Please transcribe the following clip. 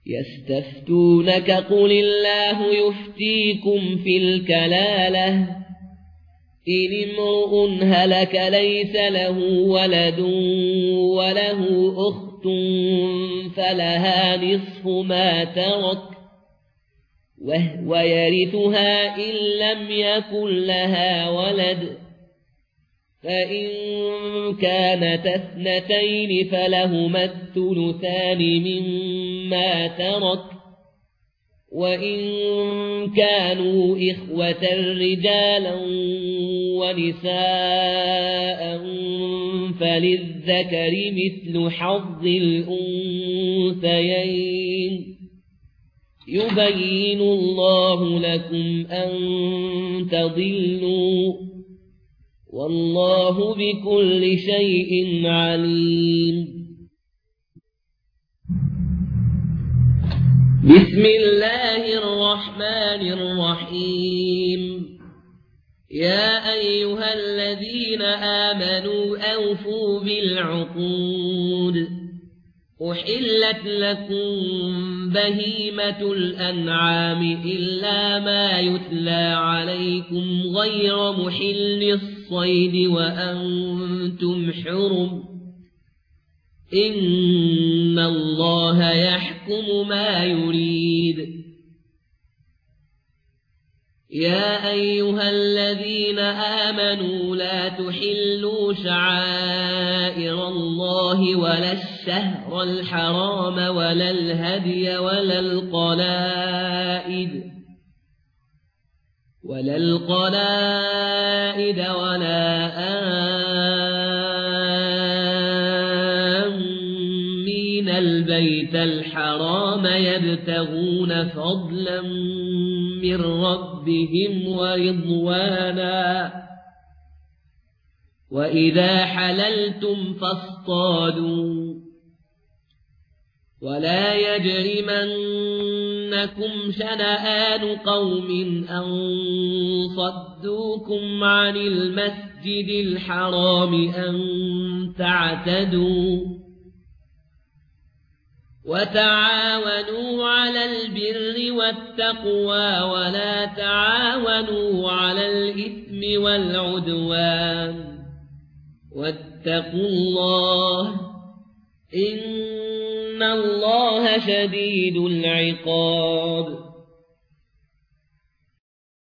يستفتونك قل الله يفتيكم في الكلالة إن امرؤ هلك ليس له ولد وله أخت فلها نصف ما ترك وهو يرثها إن لم يكن لها ولد فإن كانت اثنتين فلهما الثلثان مما ترك وإن كانوا إخوة رجالا ونساء فللذكر مثل حظ الأنثيين يبين الله لكم أن تضلوا والله بكل شيء عليم. بسم الله الرحمن الرحيم. يا أيها الذين آمنوا أوفوا بالعقود أحلت لكم بهيمة الأنعام إلا ما يتلى عليكم غير محل الصيد وأنتم حرم إن الله يحكم ما يريد. يا أيها الذين آمنوا لا تحلوا شعائر الله ولا الشهر الحرام ولا الهدي ولا القلائد ولا آمين البيت الحرام يبتغون فضلا من ربهم ورضوانا وإذا حللتم فاصطادوا ولا يجرمنكم شنآن قوم أن صدوكم عن المسجد الحرام أن تعتدوا وتعاونوا على البر والتقوى ولا تعاونوا على الإثم والعدوان واتقوا الله إن الله شديد العقاب.